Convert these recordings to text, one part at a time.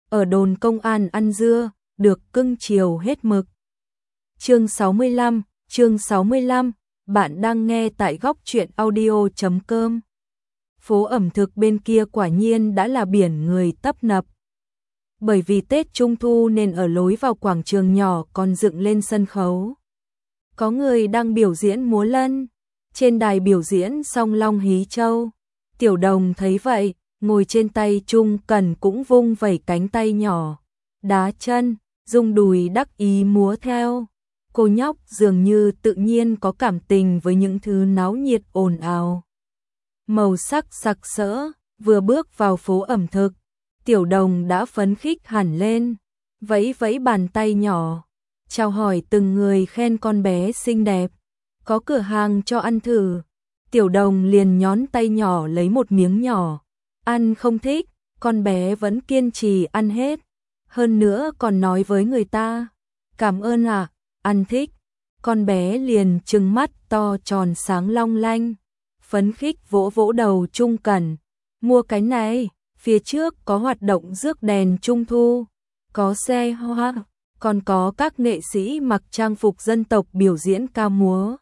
ở đồn công an ăn dưa, được cưng chiều hết mực. Chương 65, bạn đang nghe tại góc truyện audio.com. Phố ẩm thực bên kia quả nhiên đã là biển người tấp nập. Bởi vì Tết Trung Thu nên ở lối vào quảng trường nhỏ còn dựng lên sân khấu. Có người đang biểu diễn múa lân, trên đài biểu diễn song long hí châu. Tiểu Đồng thấy vậy, ngồi trên tay Trung Cẩn cũng vung vẩy cánh tay nhỏ, đá chân, dùng đùi đắc ý múa theo. Cô nhóc dường như tự nhiên có cảm tình với những thứ náo nhiệt ồn ào. Màu sắc sặc sỡ, vừa bước vào phố ẩm thực, Tiểu Đồng đã phấn khích hẳn lên, vẫy vẫy bàn tay nhỏ, chào hỏi từng người khen con bé xinh đẹp. Có cửa hàng cho ăn thử, Tiểu Đồng liền nhón tay nhỏ lấy một miếng nhỏ. Ăn không thích, con bé vẫn kiên trì ăn hết. Hơn nữa còn nói với người ta, cảm ơn ạ, ăn thích. Con bé liền trừng mắt to tròn sáng long lanh, phấn khích vỗ vỗ đầu Trung Cẩn. Mua cái này, phía trước có hoạt động rước đèn Trung Thu, có xe hoa, còn có các nghệ sĩ mặc trang phục dân tộc biểu diễn ca múa.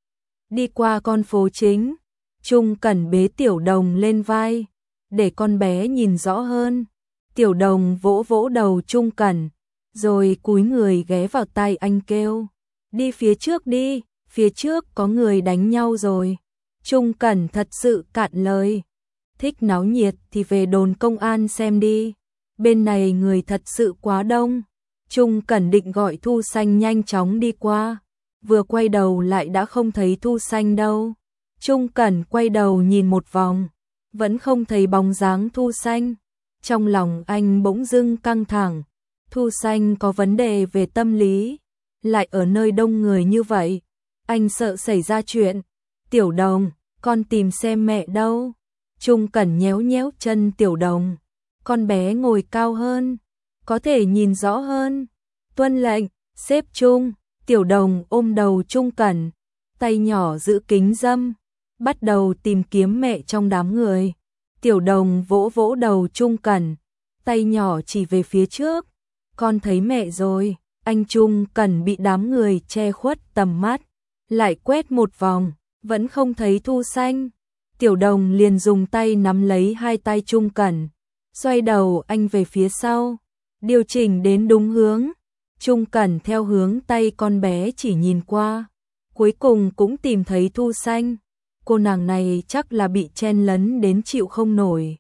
Đi qua con phố chính, Trung Cẩn bế Tiểu Đồng lên vai, để con bé nhìn rõ hơn. Tiểu Đồng vỗ vỗ đầu Trung Cẩn, rồi cúi người ghé vào tai anh kêu, đi phía trước đi, phía trước có người đánh nhau rồi. Trung Cẩn thật sự cạn lời, thích náo nhiệt thì về đồn công an xem đi, bên này người thật sự quá đông. Trung Cẩn định gọi Thu Xanh nhanh chóng đi qua, vừa quay đầu lại đã không thấy Thu Xanh đâu. Trung Cẩn quay đầu nhìn một vòng, vẫn không thấy bóng dáng Thu Xanh. Trong lòng anh bỗng dưng căng thẳng, Thu Xanh có vấn đề về tâm lý, lại ở nơi đông người như vậy, anh sợ xảy ra chuyện. Tiểu Đồng, con tìm xem mẹ đâu. Trung Cẩn nhéo nhéo chân Tiểu Đồng, con bé ngồi cao hơn, có thể nhìn rõ hơn. Tuân lệnh, xếp Trung. Tiểu Đồng ôm đầu Trung Cẩn, tay nhỏ giữ kính râm, bắt đầu tìm kiếm mẹ trong đám người. Tiểu Đồng vỗ vỗ đầu Trung Cẩn, tay nhỏ chỉ về phía trước. Con thấy mẹ rồi. Anh Trung Cẩn bị đám người che khuất tầm mắt, lại quét một vòng, vẫn không thấy Thu Xanh. Tiểu Đồng liền dùng tay nắm lấy hai tay Trung Cẩn, xoay đầu anh về phía sau, điều chỉnh đến đúng hướng. Trung Cẩn theo hướng tay con bé chỉ nhìn qua, cuối cùng cũng tìm thấy Thu Xanh. Cô nàng này chắc là bị chen lấn đến chịu không nổi,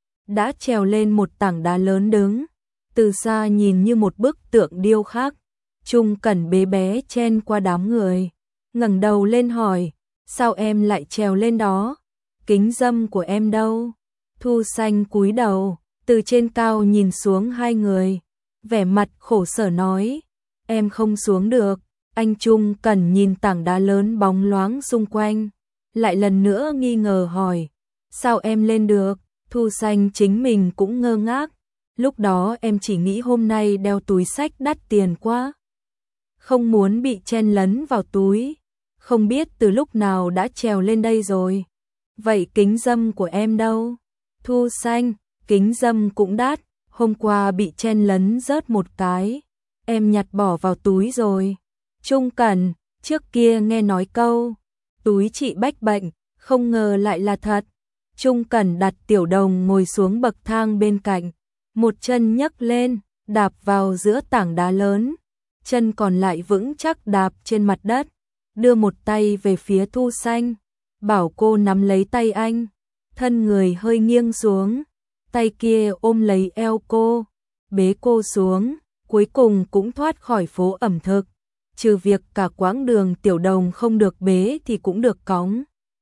đã trèo lên một tảng đá lớn đứng, từ xa nhìn như một bức tượng điêu khắc. Trung Cẩn bế bé chen qua đám người, ngẩng đầu lên hỏi, sao em lại trèo lên đó? Kính râm của em đâu? Thu Xanh cúi đầu, từ trên cao nhìn xuống hai người, vẻ mặt khổ sở nói, em không xuống được. Anh Trung Cẩn nhìn tảng đá lớn bóng loáng xung quanh, lại lần nữa nghi ngờ hỏi, sao em lên được? Thu Xanh chính mình cũng ngơ ngác, lúc đó em chỉ nghĩ hôm nay đeo túi xách đắt tiền quá, không muốn bị chen lấn vào túi, không biết từ lúc nào đã trèo lên đây rồi. Vậy kính râm của em đâu? Thu Xanh, kính râm cũng đắt, hôm qua bị chen lấn rớt một cái, em nhặt bỏ vào túi rồi. Trung Cẩn, trước kia nghe nói câu, túi trị bách bệnh, không ngờ lại là thật. Trung Cẩn đặt Tiểu Đồng ngồi xuống bậc thang bên cạnh, một chân nhấc lên, đạp vào giữa tảng đá lớn, chân còn lại vững chắc đạp trên mặt đất, đưa một tay về phía Thu Xanh, bảo cô nắm lấy tay anh, thân người hơi nghiêng xuống, tay kia ôm lấy eo cô, bế cô xuống, cuối cùng cũng thoát khỏi phố ẩm thực, trừ việc cả quãng đường Tiểu Đồng không được bế thì cũng được cõng.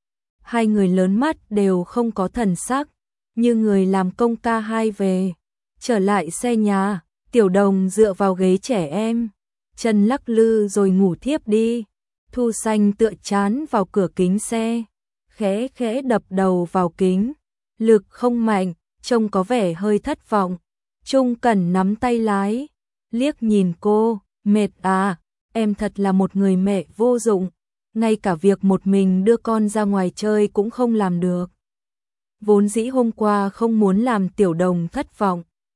Hai người lớn mắt đều không có thần sắc, như người làm công ca hai về. Trở lại xe nhà, Tiểu Đồng dựa vào ghế trẻ em, chân lắc lư rồi ngủ thiếp đi. Thu Xanh tựa chán vào cửa kính xe, khẽ khẽ đập đầu vào kính, lực không mạnh, trông có vẻ hơi thất vọng. Trung Cẩn nắm tay lái, liếc nhìn cô, mệt à, em thật là một người mẹ vô dụng, ngay cả việc một mình đưa con ra ngoài chơi cũng không làm được. Vốn dĩ hôm qua không muốn làm Tiểu Đồng thất vọng,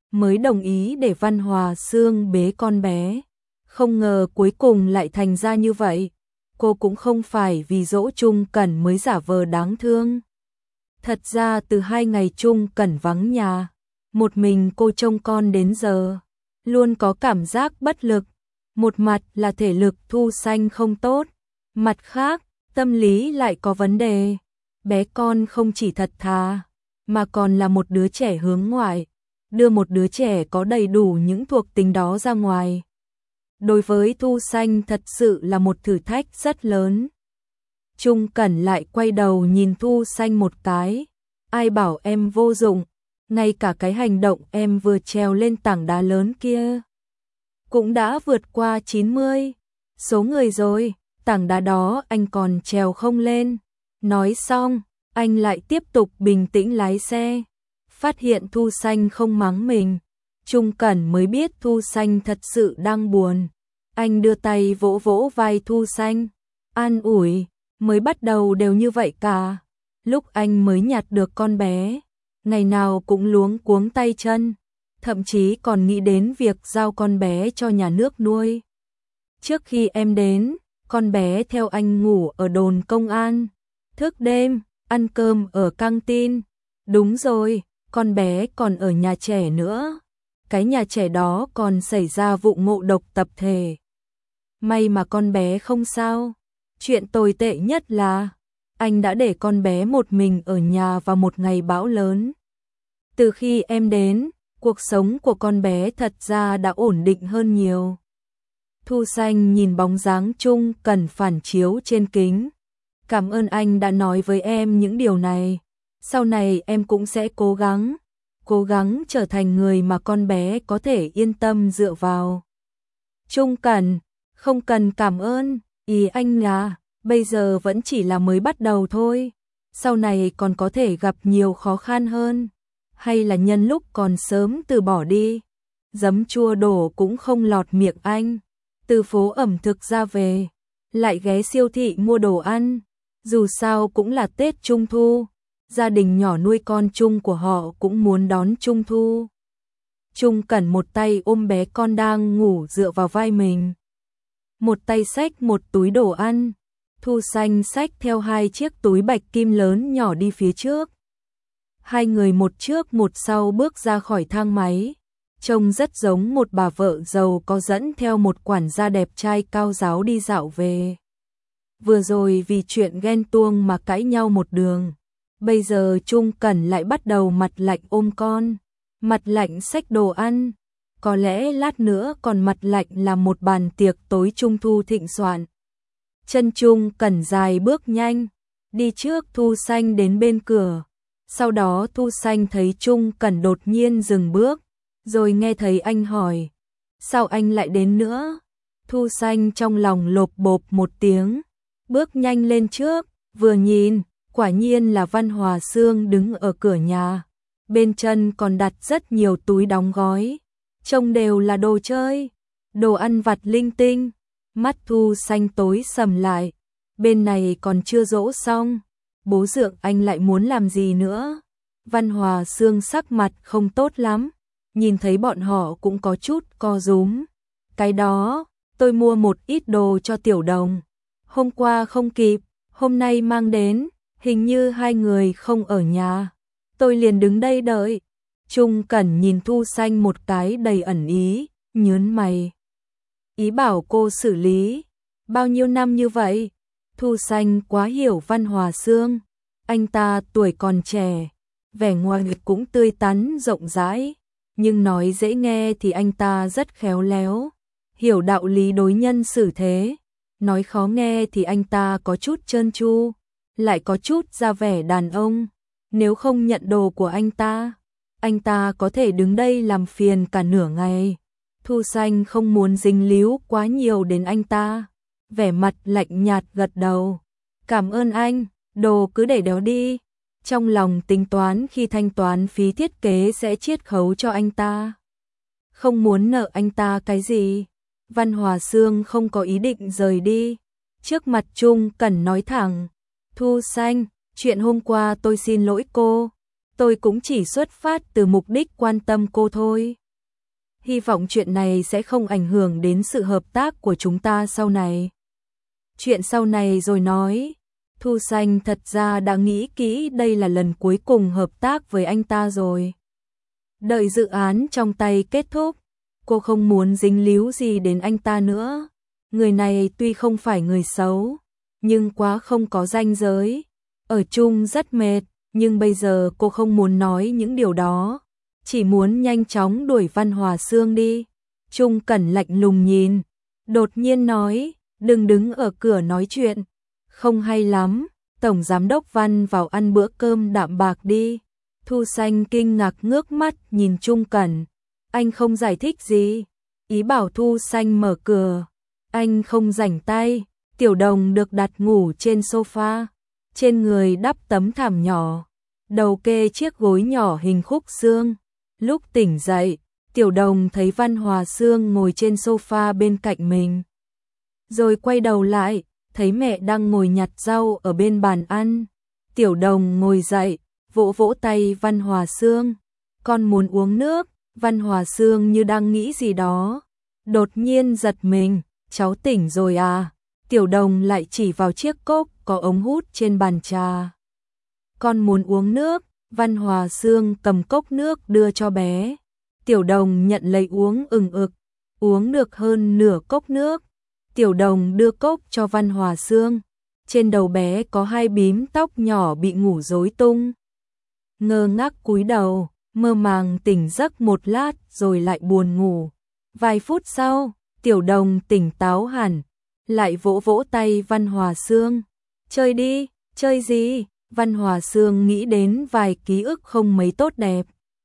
mới đồng ý để Văn Hòa Sương bế con bé. Không ngờ cuối cùng lại thành ra như vậy. Cô cũng không phải vì dỗ Trung Cẩn mới giả vờ đáng thương. Thật ra từ 2 ngày Trung Cẩn vắng nhà, một mình cô trông con đến giờ, luôn có cảm giác bất lực. Một mặt là thể lực Thu Xanh không tốt, mặt khác, tâm lý lại có vấn đề. Bé con không chỉ thật thà, mà còn là một đứa trẻ hướng ngoại, đưa một đứa trẻ có đầy đủ những thuộc tính đó ra ngoài. Đối với Thu Xanh thật sự là một thử thách rất lớn. Trung Cẩn lại quay đầu nhìn Thu Xanh một cái. Ai bảo em vô dụng, ngay cả cái hành động em vừa trèo lên tảng đá lớn kia cũng đã vượt qua 90 số người rồi, tảng đá đó anh còn trèo không lên. Nói xong, anh lại tiếp tục bình tĩnh lái xe. Phát hiện Thu Xanh không mắng mình, Trung Cẩn mới biết Thu Xanh thật sự đang buồn. Anh đưa tay vỗ vỗ vai Thu Xanh, an ủi, mới bắt đầu đều như vậy cả. Lúc anh mới nhặt được con bé, ngày nào cũng luống cuống tay chân, thậm chí còn nghĩ đến việc giao con bé cho nhà nước nuôi. Trước khi em đến, con bé theo anh ngủ ở đồn công an, thức đêm, ăn cơm ở căng tin. Đúng rồi, con bé còn ở nhà trẻ nữa. Cái nhà trẻ đó còn xảy ra vụ ngộ độc tập thể. May mà con bé không sao. Chuyện tồi tệ nhất là anh đã để con bé một mình ở nhà vào một ngày bão lớn. Từ khi em đến, cuộc sống của con bé thật ra đã ổn định hơn nhiều. Thu Xanh nhìn bóng dáng Trung Cẩn phản chiếu trên kính. Cảm ơn anh đã nói với em những điều này. Sau này em cũng sẽ cố gắng trở thành người mà con bé có thể yên tâm dựa vào. Trung Cẩn, không cần cảm ơn, ý anh là bây giờ vẫn chỉ là mới bắt đầu thôi. Sau này còn có thể gặp nhiều khó khăn hơn. Hay là nhân lúc còn sớm từ bỏ đi. Giấm chua đổ cũng không lọt miệng anh. Từ phố ẩm thực ra về, lại ghé siêu thị mua đồ ăn. Dù sao cũng là Tết Trung Thu, gia đình nhỏ nuôi con chung của họ cũng muốn đón Trung Thu. Trung Cẩn một tay ôm bé con đang ngủ dựa vào vai mình, một tay xách một túi đồ ăn. Thu Xanh xách theo 2 chiếc túi bạch kim lớn nhỏ đi phía trước. Hai người một trước một sau bước ra khỏi thang máy, trông rất giống một bà vợ giàu có dẫn theo một quản gia đẹp trai cao ráo đi dạo về. Vừa rồi vì chuyện ghen tuông mà cãi nhau một đường, bây giờ Trung Cẩn lại bắt đầu mặt lạnh ôm con, mặt lạnh xách đồ ăn. Có lẽ lát nữa còn mặt lạnh làm một bàn tiệc tối Trung Thu thịnh soạn. Chân Trung Cẩn dài bước nhanh, đi trước Thu Xanh đến bên cửa. Sau đó Thu Xanh thấy Trung Cẩn đột nhiên dừng bước, rồi nghe thấy anh hỏi, sao anh lại đến nữa? Thu Xanh trong lòng lộp bộp một tiếng, bước nhanh lên trước, vừa nhìn, quả nhiên là Văn Hòa Sương đứng ở cửa nhà. Bên chân còn đặt rất nhiều túi đóng gói, trông đều là đồ chơi, đồ ăn vặt linh tinh. Mắt Thu Xanh tối sầm lại, bên này còn chưa dỗ xong, bố dượng anh lại muốn làm gì nữa? Văn Hòa Sương sắc mặt không tốt lắm, nhìn thấy bọn họ cũng có chút co rúm. Cái đó, tôi mua một ít đồ cho Tiểu Đồng, hôm qua không kịp, hôm nay mang đến, hình như hai người không ở nhà, tôi liền đứng đây đợi. Trung Cẩn nhìn Thu Xanh một cái đầy ẩn ý, nhớn mày. Ý bảo cô xử lý, bao nhiêu năm như vậy? Thu Xanh quá hiểu Văn Hòa Sương, anh ta tuổi còn trẻ, vẻ ngoài cũng tươi tắn rộng rãi, nhưng nói dễ nghe thì anh ta rất khéo léo, hiểu đạo lý đối nhân xử thế. Nói khó nghe thì anh ta có chút trơn tru, lại có chút ra vẻ đàn ông. Nếu không nhận đồ của anh ta có thể đứng đây làm phiền cả nửa ngày. Thu Xanh không muốn dính líu quá nhiều đến anh ta, vẻ mặt lạnh nhạt gật đầu. Cảm ơn anh, đồ cứ để đó đi. Trong lòng tính toán khi thanh toán phí thiết kế sẽ chiết khấu cho anh ta. Không muốn nợ anh ta cái gì. Văn Hòa Sương không có ý định rời đi. Trước mặt Trung Cẩn nói thẳng, Thu Xanh, chuyện hôm qua tôi xin lỗi cô. Tôi cũng chỉ xuất phát từ mục đích quan tâm cô thôi. Hy vọng chuyện này sẽ không ảnh hưởng đến sự hợp tác của chúng ta sau này. Chuyện sau này rồi nói. Thu Xanh thật ra đã nghĩ kỹ đây là lần cuối cùng hợp tác với anh ta rồi. Đợi dự án trong tay kết thúc, cô không muốn dính líu gì đến anh ta nữa. Người này tuy không phải người xấu, nhưng quá không có ranh giới. Ở chung rất mệt, nhưng bây giờ cô không muốn nói những điều đó. Chỉ muốn nhanh chóng đuổi Văn Hòa Sương đi. Trung Cẩn lạnh lùng nhìn, đột nhiên nói, đừng đứng ở cửa nói chuyện. Không hay lắm, Tổng Giám đốc Văn vào ăn bữa cơm đạm bạc đi. Thu Xanh kinh ngạc ngước mắt nhìn Trung Cẩn. Anh không giải thích gì, ý bảo Thu Xanh mở cửa. Anh không rảnh tay. Tiểu Đồng được đặt ngủ trên sofa, trên người đắp tấm thảm nhỏ, đầu kê chiếc gối nhỏ hình khúc xương. Lúc tỉnh dậy, Tiểu Đồng thấy Văn Hòa Sương ngồi trên sofa bên cạnh mình. Rồi quay đầu lại, thấy mẹ đang ngồi nhặt rau ở bên bàn ăn. Tiểu Đồng ngồi dậy, vỗ vỗ tay Văn Hòa Sương. Con muốn uống nước. Văn Hòa Sương như đang nghĩ gì đó, đột nhiên giật mình. Cháu tỉnh rồi à? Tiểu Đồng lại chỉ vào chiếc cốc có ống hút trên bàn trà. Con muốn uống nước. Văn Hòa Sương cầm cốc nước đưa cho bé. Tiểu Đồng nhận lấy uống ừng ực, uống được hơn nửa cốc nước. Tiểu Đồng đưa cốc cho Văn Hòa Sương. Trên đầu bé có hai bím tóc nhỏ bị ngủ rối tung. Ngơ ngác cúi đầu, mơ màng tỉnh giấc một lát rồi lại buồn ngủ. Vài phút sau, Tiểu Đồng tỉnh táo hẳn, lại vỗ vỗ tay Văn Hòa Sương. Chơi đi. Chơi gì? Văn Hòa Sương nghĩ đến vài ký ức không mấy tốt đẹp.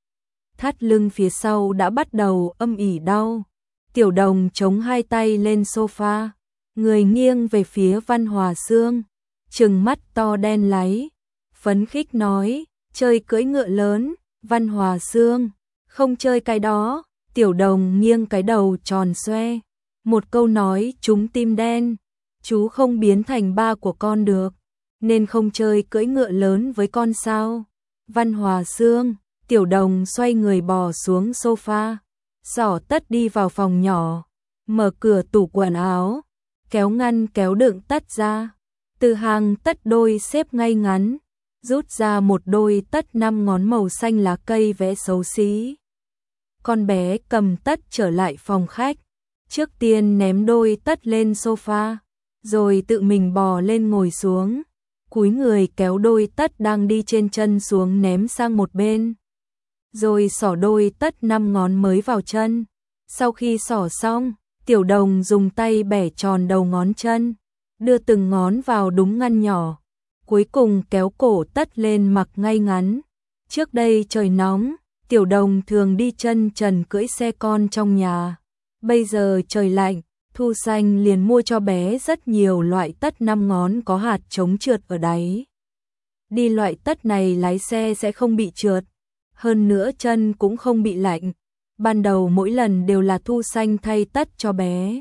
Thắt lưng phía sau đã bắt đầu âm ỉ đau. Tiểu Đồng chống hai tay lên sofa, người nghiêng về phía Văn Hòa Sương, trừng mắt to đen láy, phấn khích nói, chơi cưỡi ngựa lớn. Văn Hòa Sương, không chơi cái đó. Tiểu Đồng nghiêng cái đầu tròn xoe, một câu nói trúng tim đen. Chú không biến thành ba của con được, nên không chơi cưỡi ngựa lớn với con sao? Văn Hòa Sương. Tiểu Đồng xoay người bò xuống sofa, xỏ tất đi vào phòng nhỏ, mở cửa tủ quần áo, kéo ngăn kéo đựng tất ra, từ hàng tất đôi xếp ngay ngắn, rút ra một đôi tất 5 ngón màu xanh lá cây vẽ xấu xí. Con bé cầm tất trở lại phòng khách, trước tiên ném đôi tất lên sofa, rồi tự mình bò lên ngồi xuống, cúi người kéo đôi tất đang đi trên chân xuống ném sang một bên, rồi xỏ đôi tất 5 ngón mới vào chân. Sau khi xỏ xong, Tiểu Đồng dùng tay bẻ tròn đầu ngón chân, đưa từng ngón vào đúng ngăn nhỏ, cuối cùng kéo cổ tất lên mặc ngay ngắn. Trước đây trời nóng, Tiểu Đồng thường đi chân trần cưỡi xe con trong nhà. Bây giờ trời lạnh, Thu Xanh liền mua cho bé rất nhiều loại tất 5 ngón có hạt chống trượt ở đáy. Đi loại tất này lái xe sẽ không bị trượt, hơn nữa chân cũng không bị lạnh. Ban đầu mỗi lần đều là Thu Xanh thay tất cho bé.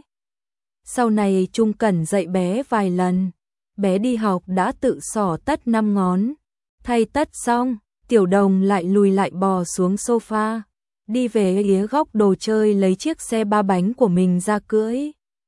Sau này Trung Cẩn dạy bé vài lần, bé đi học đã tự xỏ tất 5 ngón. Thay tất xong, Tiểu Đồng lại lùi lại bò xuống sofa, đi về phía góc đồ chơi lấy chiếc xe 3 bánh của mình ra cưỡi.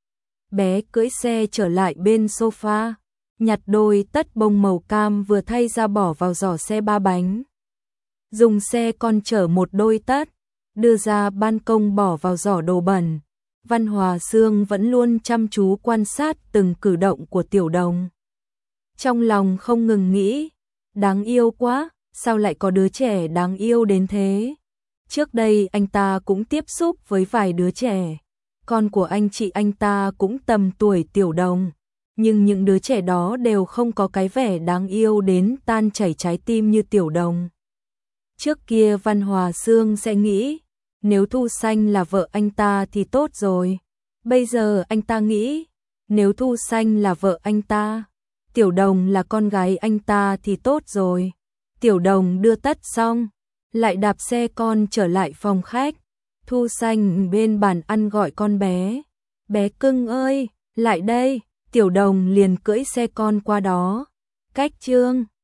Bé cưỡi xe trở lại bên sofa, nhặt đôi tất bông màu cam vừa thay ra bỏ vào giỏ xe 3 bánh. Dùng xe con chở một đôi tất, đưa ra ban công bỏ vào giỏ đồ bẩn. Văn Hòa Sương vẫn luôn chăm chú quan sát từng cử động của Tiểu Đồng. Trong lòng không ngừng nghĩ, đáng yêu quá, sao lại có đứa trẻ đáng yêu đến thế? Trước đây anh ta cũng tiếp xúc với vài đứa trẻ, con của anh chị anh ta cũng tầm tuổi Tiểu Đồng, nhưng những đứa trẻ đó đều không có cái vẻ đáng yêu đến tan chảy trái tim như Tiểu Đồng. Trước kia Văn Hòa Sương sẽ nghĩ, nếu Thu Xanh là vợ anh ta thì tốt rồi. Bây giờ anh ta nghĩ, nếu Thu Xanh là vợ anh ta, Tiểu Đồng là con gái anh ta thì tốt rồi. Tiểu Đồng đưa tất xong, lại đạp xe con trở lại phòng khách. Thu Xanh bên bàn ăn gọi con bé. Bé cưng ơi, lại đây. Tiểu Đồng liền cưỡi xe con qua đó. Cách chương